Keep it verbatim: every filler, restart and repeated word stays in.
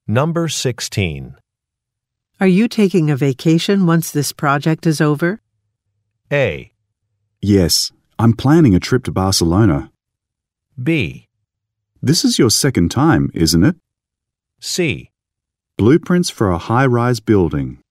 Number sixteen. Are you taking a vacation once this project is over? A. Yes, I'm planning a trip to Barcelona. B. This is your second time, isn't it? C. Blueprints for a high-rise building.